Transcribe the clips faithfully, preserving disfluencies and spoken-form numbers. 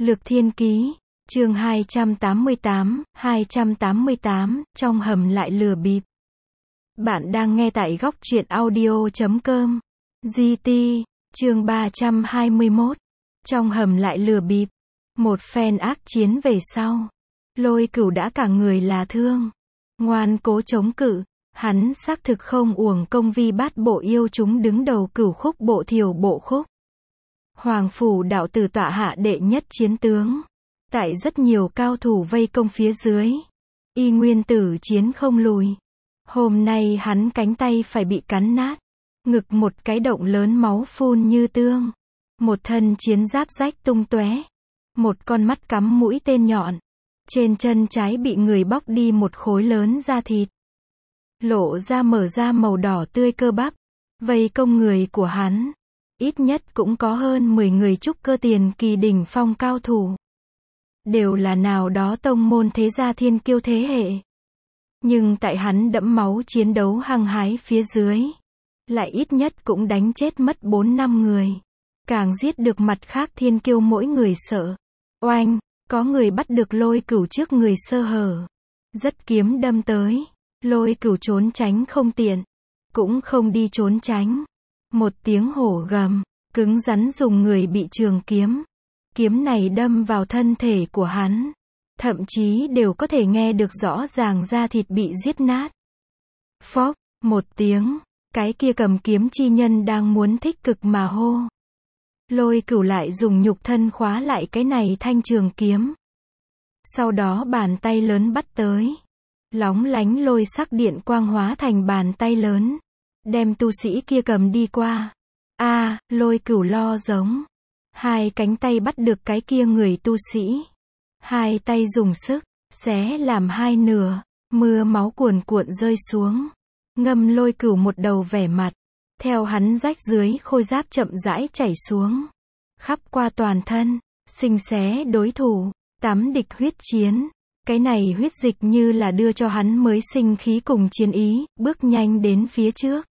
Lược Thiên Ký, chương hai trăm tám mươi tám, hai trăm tám mươi tám, trong hầm lại lừa bịp. Bạn đang nghe tại góc truyện audio chấm com. giê tê, chương ba trăm hai mươi mốt. Trong hầm lại lừa bịp. Một phen ác chiến về sau. Lôi Cửu đã cả người là thương. Ngoan cố chống cự. Hắn xác thực không uổng công vi bát bộ yêu chúng đứng đầu cửu khúc bộ thiểu bộ khúc. Hoàng phủ đạo tử tọa hạ đệ nhất chiến tướng. Tại rất nhiều cao thủ vây công phía dưới. Y nguyên tử chiến không lùi. Hôm nay hắn cánh tay phải bị cắn nát. Ngực một cái động lớn máu phun như tương. Một thân chiến giáp rách tung tóe. Một con mắt cắm mũi tên nhọn. Trên chân trái bị người bóc đi một khối lớn da thịt. Lộ ra mở ra màu đỏ tươi cơ bắp. Vây công người của hắn. Ít nhất cũng có hơn mười người trúc cơ tiền kỳ đỉnh phong cao thủ. Đều là nào đó tông môn thế gia thiên kiêu thế hệ. Nhưng tại hắn đẫm máu chiến đấu hăng hái phía dưới. Lại ít nhất cũng đánh chết mất bốn năm người. Càng giết được mặt khác thiên kiêu mỗi người sợ. Oanh, có người bắt được Lôi Cửu trước người sơ hở. Rất kiếm đâm tới. Lôi Cửu trốn tránh không tiện. Cũng không đi trốn tránh. Một tiếng hổ gầm, cứng rắn dùng người bị trường kiếm. Kiếm này đâm vào thân thể của hắn. Thậm chí đều có thể nghe được rõ ràng da thịt bị giết nát. Phốc, một tiếng, cái kia cầm kiếm chi nhân đang muốn thích cực mà hô. Lôi Cửu lại dùng nhục thân khóa lại cái này thanh trường kiếm. Sau đó bàn tay lớn bắt tới. Lóng lánh lôi sắc điện quang hóa thành bàn tay lớn. Đem tu sĩ kia cầm đi qua. A, à, Lôi Cửu lo giống. Hai cánh tay bắt được cái kia người tu sĩ. Hai tay dùng sức, xé làm hai nửa. Mưa máu cuồn cuộn rơi xuống. Ngâm Lôi Cửu một đầu vẻ mặt. Theo hắn rách dưới khôi giáp chậm rãi chảy xuống. Khắp qua toàn thân. Xinh xé đối thủ. Tắm địch huyết chiến. Cái này huyết dịch như là đưa cho hắn mới sinh khí cùng chiến ý. Bước nhanh đến phía trước.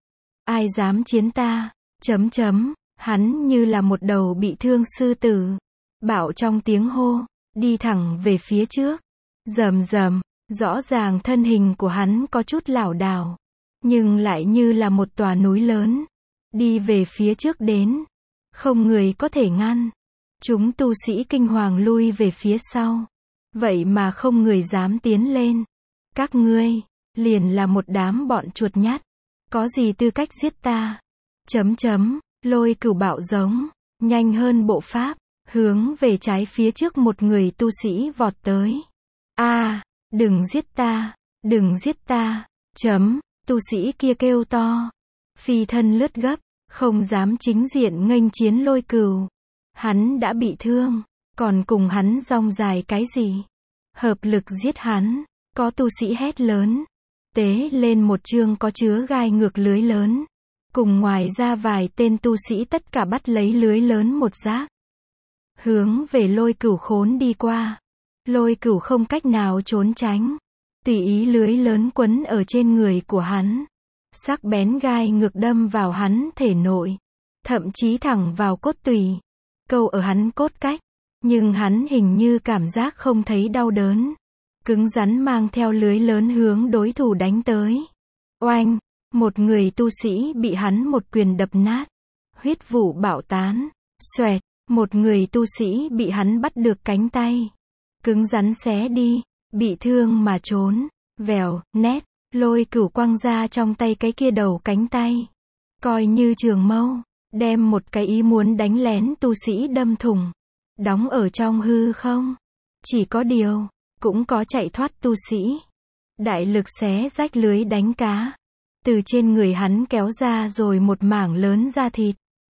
Ai dám chiến ta? Chấm chấm. Hắn như là một đầu bị thương sư tử. Bạo trong tiếng hô. Đi thẳng về phía trước. Rầm rầm. Rõ ràng thân hình của hắn có chút lảo đảo. Nhưng lại như là một tòa núi lớn. Đi về phía trước đến. Không người có thể ngăn. Chúng tu sĩ kinh hoàng lui về phía sau. Vậy mà không người dám tiến lên. Các ngươi, liền là một đám bọn chuột nhắt. Có gì tư cách giết ta? Chấm chấm. Lôi Cửu bạo giống. Nhanh hơn bộ pháp. Hướng về trái phía trước một người tu sĩ vọt tới. A, à, đừng giết ta. Đừng giết ta. Chấm. Tu sĩ kia kêu to. Phi thân lướt gấp. Không dám chính diện nghênh chiến Lôi Cửu. Hắn đã bị thương. Còn cùng hắn rong dài cái gì? Hợp lực giết hắn. Có tu sĩ hét lớn. Tế lên một chương có chứa gai ngược lưới lớn. Cùng ngoài ra vài tên tu sĩ tất cả bắt lấy lưới lớn một giác. Hướng về Lôi Cửu khốn đi qua. Lôi Cửu không cách nào trốn tránh. Tùy ý lưới lớn quấn ở trên người của hắn. Sắc bén gai ngược đâm vào hắn thể nội. Thậm chí thẳng vào cốt tủy. Câu ở hắn cốt cách. Nhưng hắn hình như cảm giác không thấy đau đớn. Cứng rắn mang theo lưới lớn hướng đối thủ đánh tới. Oanh! Một người tu sĩ bị hắn một quyền đập nát. Huyết vụ bạo tán. Xoẹt! Một người tu sĩ bị hắn bắt được cánh tay. Cứng rắn xé đi. Bị thương mà trốn. Vèo, nét. Lôi Cửu quăng ra trong tay cái kia đầu cánh tay. Coi như trường mâu. Đem một cái ý muốn đánh lén tu sĩ đâm thủng. Đóng ở trong hư không. Chỉ có điều. Cũng có chạy thoát tu sĩ. Đại lực xé rách lưới đánh cá. Từ trên người hắn kéo ra rồi một mảng lớn da thịt.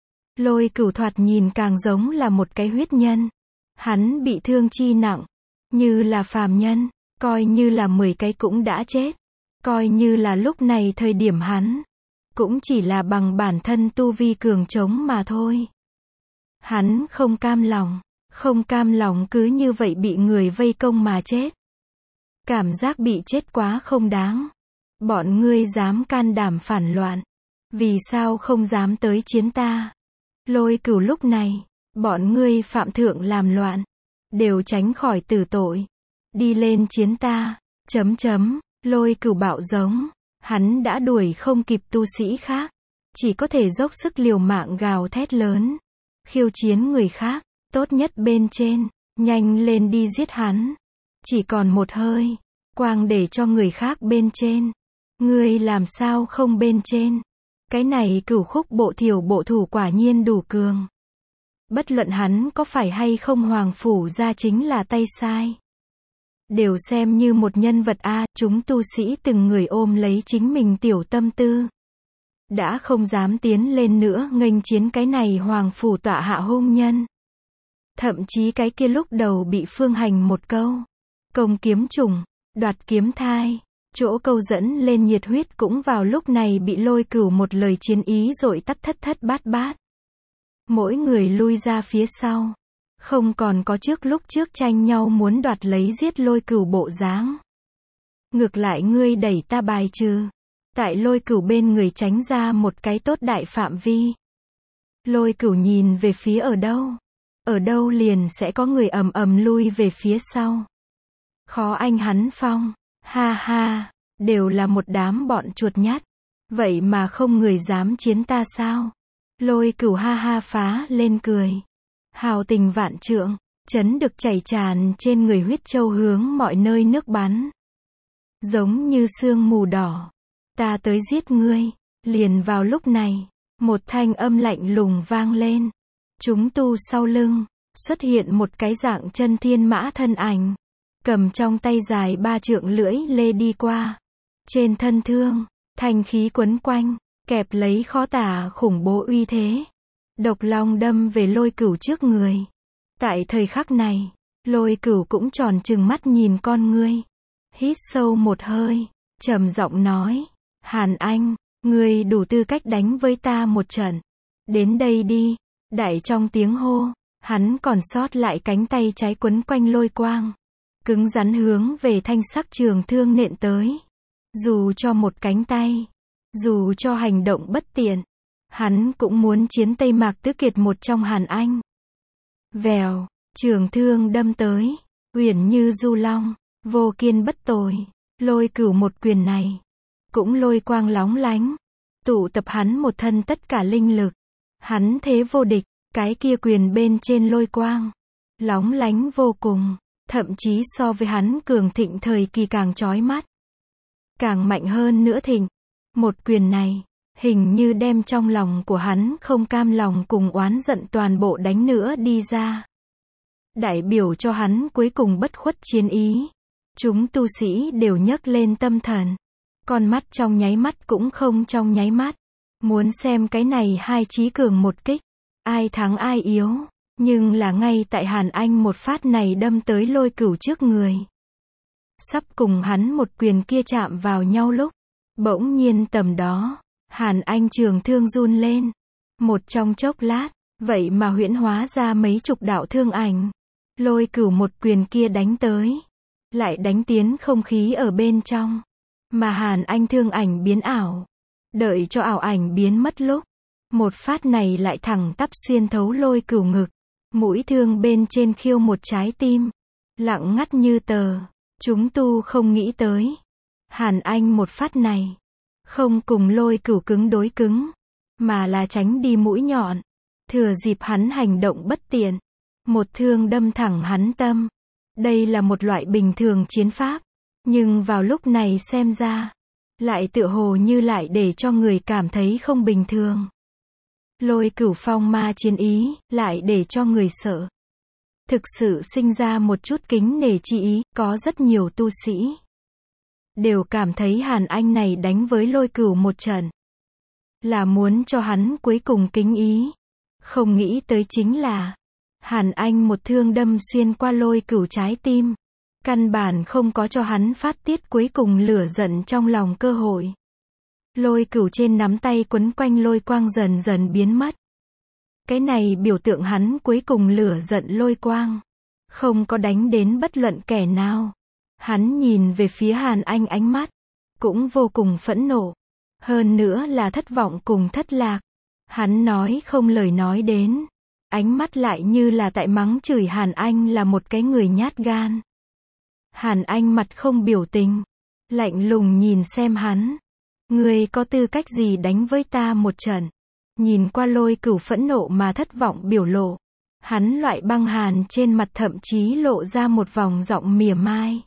Lôi Cửu thoạt nhìn càng giống là một cái huyết nhân. Hắn bị thương chi nặng. Như là phàm nhân. Coi như là mười cái cũng đã chết. Coi như là lúc này thời điểm hắn. Cũng chỉ là bằng bản thân tu vi cường trống mà thôi. Hắn không cam lòng. Không cam lòng cứ như vậy bị người vây công mà chết. Cảm giác bị chết quá không đáng. Bọn ngươi dám can đảm phản loạn. Vì sao không dám tới chiến ta? Lôi Cửu lúc này, Bọn ngươi phạm thượng làm loạn, đều tránh khỏi tử tội. Đi lên chiến ta, chấm chấm, Lôi Cửu bạo giống. Hắn đã đuổi không kịp tu sĩ khác. Chỉ có thể dốc sức liều mạng gào thét lớn. Khiêu chiến người khác, tốt nhất bên trên, nhanh lên đi giết hắn. Chỉ còn một hơi, quang để cho người khác bên trên. Ngươi làm sao không bên trên? Cái này Cửu Khúc bộ thiểu bộ thủ quả nhiên đủ cường. Bất luận hắn có phải hay không hoàng phủ ra chính là tay sai. Đều xem như một nhân vật a, chúng tu sĩ từng người ôm lấy chính mình tiểu tâm tư. Đã không dám tiến lên nữa nghênh chiến cái này hoàng phủ tọa hạ hung nhân. Thậm chí cái kia lúc đầu bị Phương Hành một câu công kiếm trùng, đoạt kiếm thai, chỗ câu dẫn lên nhiệt huyết cũng vào lúc này bị Lôi Cửu một lời chiến ý dội tắt thất thất bát bát. Mỗi người lui ra phía sau. Không còn có trước lúc trước tranh nhau muốn đoạt lấy giết Lôi Cửu bộ dáng. Ngược lại ngươi đẩy ta bài trừ. Tại Lôi Cửu bên người tránh ra một cái tốt đại phạm vi. Lôi Cửu nhìn về phía ở đâu. Ở đâu liền sẽ có người ầm ầm lui về phía sau. Khó anh hắn phong. Ha ha, đều là một đám bọn chuột nhắt. Vậy mà không người dám chiến ta sao? Lôi Cửu ha ha phá lên cười. Hào tình vạn trượng, chấn được chảy tràn trên người huyết châu hướng mọi nơi nước bắn. Giống như sương mù đỏ. Ta tới giết ngươi. Liền vào lúc này, một thanh âm lạnh lùng vang lên. Chúng tu sau lưng, xuất hiện một cái dạng chân thiên mã thân ảnh. Cầm trong tay dài ba trượng lưỡi lê đi qua. Trên thân thương, thanh khí quấn quanh, kẹp lấy khó tả khủng bố uy thế. Độc long đâm về Lôi Cửu trước người. Tại thời khắc này, Lôi Cửu cũng tròn trừng mắt nhìn con ngươi. Hít sâu một hơi, trầm giọng nói, Hàn Anh, ngươi đủ tư cách đánh với ta một trận. Đến đây đi. Đại trong tiếng hô, hắn còn sót lại cánh tay trái quấn quanh lôi quang. Cứng rắn hướng về thanh sắc trường thương nện tới. Dù cho một cánh tay, dù cho hành động bất tiện, hắn cũng muốn chiến Tây Mạc Tứ Kiệt một trong Hàn Anh. Vèo, trường thương đâm tới, uyển như du long, vô kiên bất tồi. Lôi Cửu một quyền này, cũng lôi quang lóng lánh, tụ tập hắn một thân tất cả linh lực. Hắn thế vô địch, cái kia quyền bên trên lôi quang, lóng lánh vô cùng, thậm chí so với hắn cường thịnh thời kỳ càng chói mắt. Càng mạnh hơn nữa thịnh. Một quyền này, hình như đem trong lòng của hắn không cam lòng cùng oán giận toàn bộ đánh nữa đi ra. Đại biểu cho hắn cuối cùng bất khuất chiến ý. Chúng tu sĩ đều nhấc lên tâm thần. Con mắt trong nháy mắt cũng không trong nháy mắt. Muốn xem cái này hai chí cường một kích. Ai thắng ai yếu. Nhưng là ngay tại Hàn Anh một phát này đâm tới Lôi Cửu trước người. Sắp cùng hắn một quyền kia chạm vào nhau lúc. Bỗng nhiên tầm đó, Hàn Anh trường thương run lên. Một trong chốc lát, vậy mà huyễn hóa ra mấy chục đạo thương ảnh. Lôi Cửu một quyền kia đánh tới. Lại đánh tiến không khí ở bên trong. Mà Hàn Anh thương ảnh biến ảo. Đợi cho ảo ảnh biến mất lúc. Một phát này lại thẳng tắp xuyên thấu Lôi Cửu ngực. Mũi thương bên trên khiêu một trái tim. Lặng ngắt như tờ. Chúng tu không nghĩ tới. Hàn Anh một phát này. Không cùng Lôi Cửu cứng đối cứng. Mà là tránh đi mũi nhọn. Thừa dịp hắn hành động bất tiện. Một thương đâm thẳng hắn tâm. Đây là một loại bình thường chiến pháp. Nhưng vào lúc này xem ra. Lại tựa hồ như lại để cho người cảm thấy không bình thường. Lôi Cửu phong ma chiến ý, lại để cho người sợ. Thực sự sinh ra một chút kính nể chi ý, có rất nhiều tu sĩ. Đều cảm thấy Hàn Anh này đánh với Lôi Cửu một trận. Là muốn cho hắn cuối cùng kính ý. Không nghĩ tới chính là. Hàn Anh một thương đâm xuyên qua Lôi Cửu trái tim. Căn bản không có cho hắn phát tiết cuối cùng lửa giận trong lòng cơ hội. Lôi Cửu trên nắm tay quấn quanh lôi quang dần dần biến mất. Cái này biểu tượng hắn cuối cùng lửa giận lôi quang. Không có đánh đến bất luận kẻ nào. Hắn nhìn về phía Hàn Anh ánh mắt. Cũng vô cùng phẫn nộ. Hơn nữa là thất vọng cùng thất lạc. Hắn nói không lời nói đến. ánh mắt lại như là tại mắng chửi Hàn Anh là một cái người nhát gan. Hàn Anh mặt không biểu tình, lạnh lùng nhìn xem hắn. Ngươi có tư cách gì đánh với ta một trận? Nhìn qua Lôi Cửu phẫn nộ mà thất vọng biểu lộ, hắn loại băng hàn trên mặt thậm chí lộ ra một vòng giọng mỉa mai.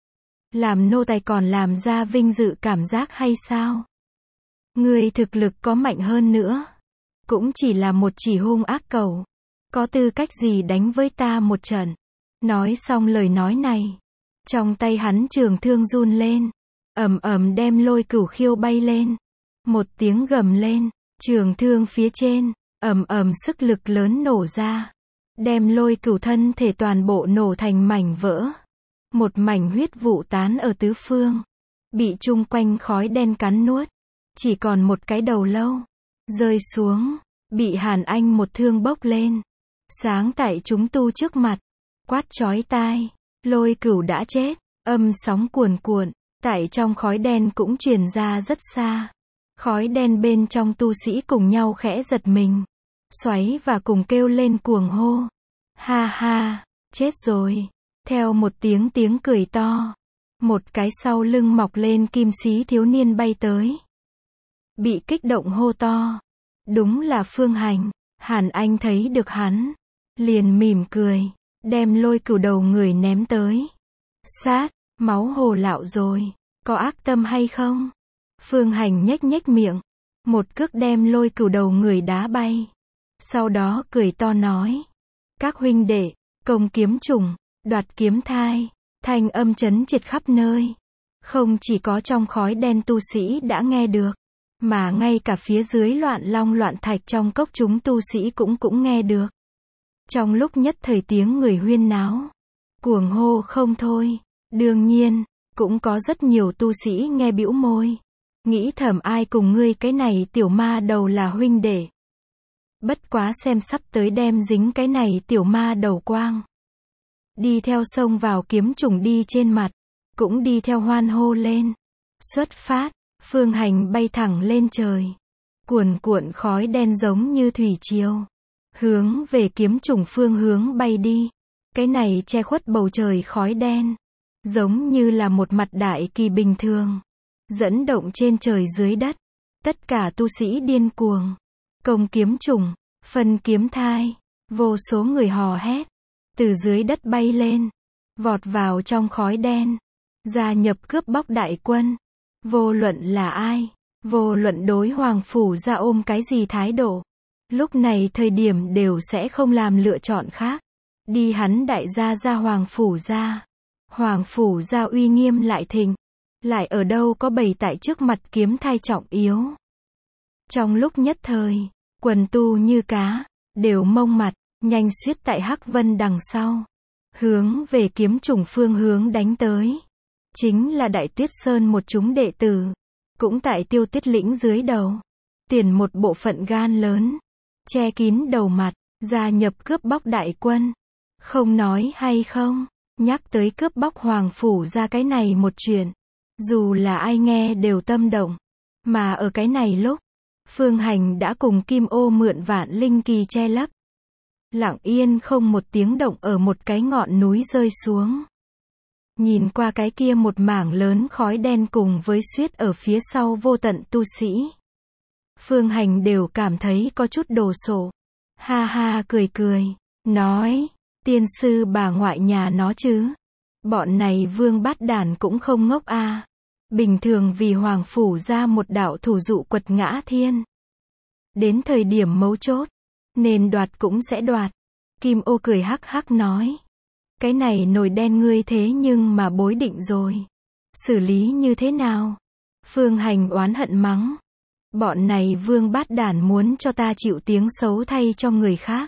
Làm nô tài còn làm ra vinh dự cảm giác hay sao? Ngươi thực lực có mạnh hơn nữa, cũng chỉ là một chỉ hung ác cẩu, có tư cách gì đánh với ta một trận? Nói xong lời nói này, trong tay hắn trường thương run lên, ầm ầm đem Lôi Cửu khiêu bay lên. Một tiếng gầm lên, trường thương phía trên, ầm ầm sức lực lớn nổ ra, đem Lôi Cửu thân thể toàn bộ nổ thành mảnh vỡ. Một mảnh huyết vụ tán ở tứ phương, bị chung quanh khói đen cắn nuốt, chỉ còn một cái đầu lâu rơi xuống, bị Hàn Anh một thương bốc lên, sáng tại chúng tu trước mặt, quát chói tai, Lôi Cửu đã chết. Âm sóng cuồn cuộn, tại trong khói đen cũng truyền ra rất xa. Khói đen bên trong tu sĩ cùng nhau khẽ giật mình, xoáy và cùng kêu lên cuồng hô. Ha ha, chết rồi. Theo một tiếng tiếng cười to, một cái sau lưng mọc lên kim xí thiếu niên bay tới. Bị kích động hô to. Đúng là Phương Hành. Hàn Anh thấy được hắn, liền mỉm cười, đem Lôi Cửu đầu người ném tới. Sát, máu hồ lạo rồi, có ác tâm hay không? Phương Hành nhếch nhếch miệng, một cước đem Lôi Cửu đầu người đá bay. Sau đó cười to nói, các huynh đệ, công kiếm trùng, đoạt kiếm thai, thanh âm chấn triệt khắp nơi. Không chỉ có trong khói đen tu sĩ đã nghe được, mà ngay cả phía dưới loạn long loạn thạch trong cốc chúng tu sĩ cũng cũng nghe được. Trong lúc nhất thời tiếng người huyên náo, cuồng hô không thôi. Đương nhiên, cũng có rất nhiều tu sĩ nghe bĩu môi, nghĩ thầm ai cùng ngươi cái này tiểu ma đầu là huynh đệ. Bất quá xem sắp tới đem dính cái này tiểu ma đầu quang. Đi theo sông vào kiếm trùng đi trên mặt, cũng đi theo hoan hô lên. Xuất phát, Phương Hành bay thẳng lên trời. Cuồn cuộn khói đen giống như thủy triều, hướng về kiếm trùng phương hướng bay đi. Cái này che khuất bầu trời khói đen, giống như là một mặt đại kỳ bình thường, dẫn động trên trời dưới đất. Tất cả tu sĩ điên cuồng, công kiếm trùng, phân kiếm thai, vô số người hò hét, từ dưới đất bay lên, vọt vào trong khói đen, gia nhập cướp bóc đại quân. Vô luận là ai, vô luận đối Hoàng Phủ Gia ôm cái gì thái độ, lúc này thời điểm đều sẽ không làm lựa chọn khác. Đi hắn đại gia gia Hoàng Phủ Gia. Hoàng Phủ Gia uy nghiêm lại thịnh, lại ở đâu có bày tại trước mặt kiếm thai trọng yếu. Trong lúc nhất thời, quần tu như cá, đều mông mặt, nhanh suýt tại Hắc Vân đằng sau, hướng về kiếm trùng phương hướng đánh tới. Chính là Đại Tuyết Sơn một chúng đệ tử, cũng tại Tiêu Tiết Lĩnh dưới đầu, tiền một bộ phận gan lớn, che kín đầu mặt, gia nhập cướp bóc đại quân. Không nói hay không, nhắc tới cướp bóc Hoàng Phủ Gia cái này một chuyện, dù là ai nghe đều tâm động. Mà ở cái này lúc, Phương Hành đã cùng Kim Ô mượn Vạn Linh Kỳ che lấp, lặng yên không một tiếng động ở một cái ngọn núi rơi xuống. Nhìn qua cái kia một mảng lớn khói đen cùng với suýt ở phía sau vô tận tu sĩ, Phương Hành đều cảm thấy có chút đồ sộ. Ha ha cười cười, nói, tiên sư bà ngoại nhà nó chứ. Bọn này vương bát đàn cũng không ngốc a. À. Bình thường vì Hoàng Phủ Gia một đạo thủ dụ quật ngã thiên. Đến thời điểm mấu chốt, nên đoạt cũng sẽ đoạt. Kim Ô cười hắc hắc nói, cái này nồi đen ngươi thế nhưng mà bối định rồi. Xử lý như thế nào? Phương Hành oán hận mắng, bọn này vương bát đàn muốn cho ta chịu tiếng xấu thay cho người khác.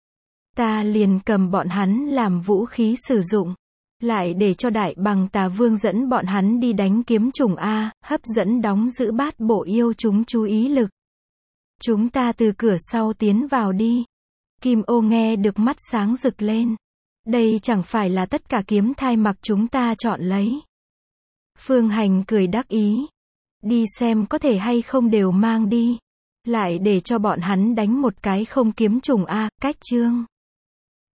Ta liền cầm bọn hắn làm vũ khí sử dụng, lại để cho Đại Bằng Tà Vương dẫn bọn hắn đi đánh kiếm trùng A, hấp dẫn đóng giữ bát bộ yêu chúng chú ý lực. Chúng ta từ cửa sau tiến vào đi. Kim Ô nghe được mắt sáng rực lên. Đây chẳng phải là tất cả kiếm thai mặc chúng ta chọn lấy. Phương Hành cười đắc ý. Đi xem có thể hay không đều mang đi. Lại để cho bọn hắn đánh một cái không kiếm trùng a, cách chương.